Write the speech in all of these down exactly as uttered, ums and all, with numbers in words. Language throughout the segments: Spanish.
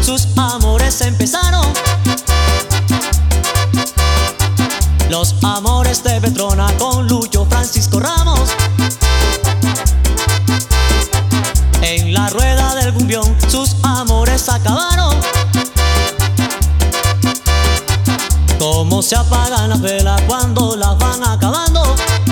sus amores empezaron. Los amores de Petrona con Lucho Francisco Ramos. En la rueda del cumbión sus amores acabaron. Cómo se apagan las velas cuando las van acabando.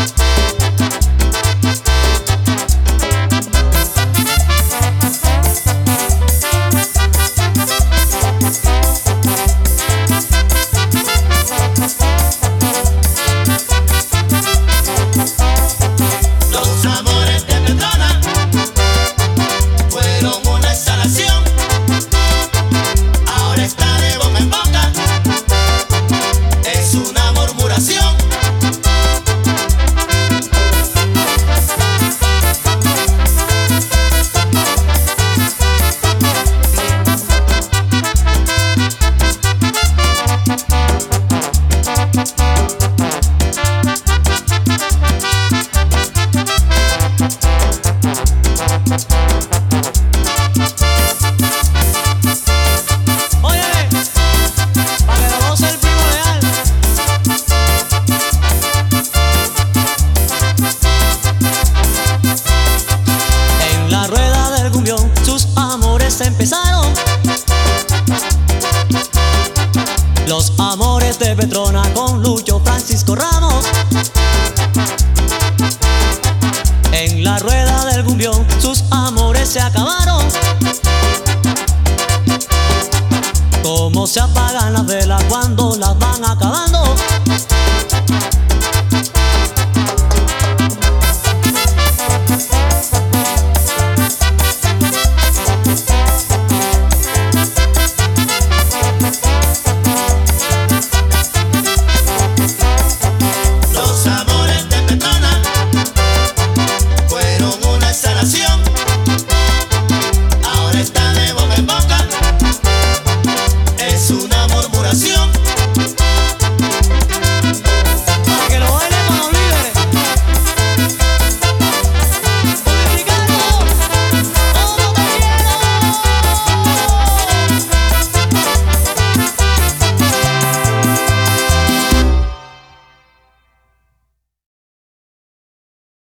Los amores de Petrona fueron una exhalación. Ahora está de boca en boca, es una murmuración. Empezaron los amores de Petrona con Lucho Francisco Ramos. En la rueda del cumbión sus amores se acabaron. Cómo se apagan las velas cuando las van acabando.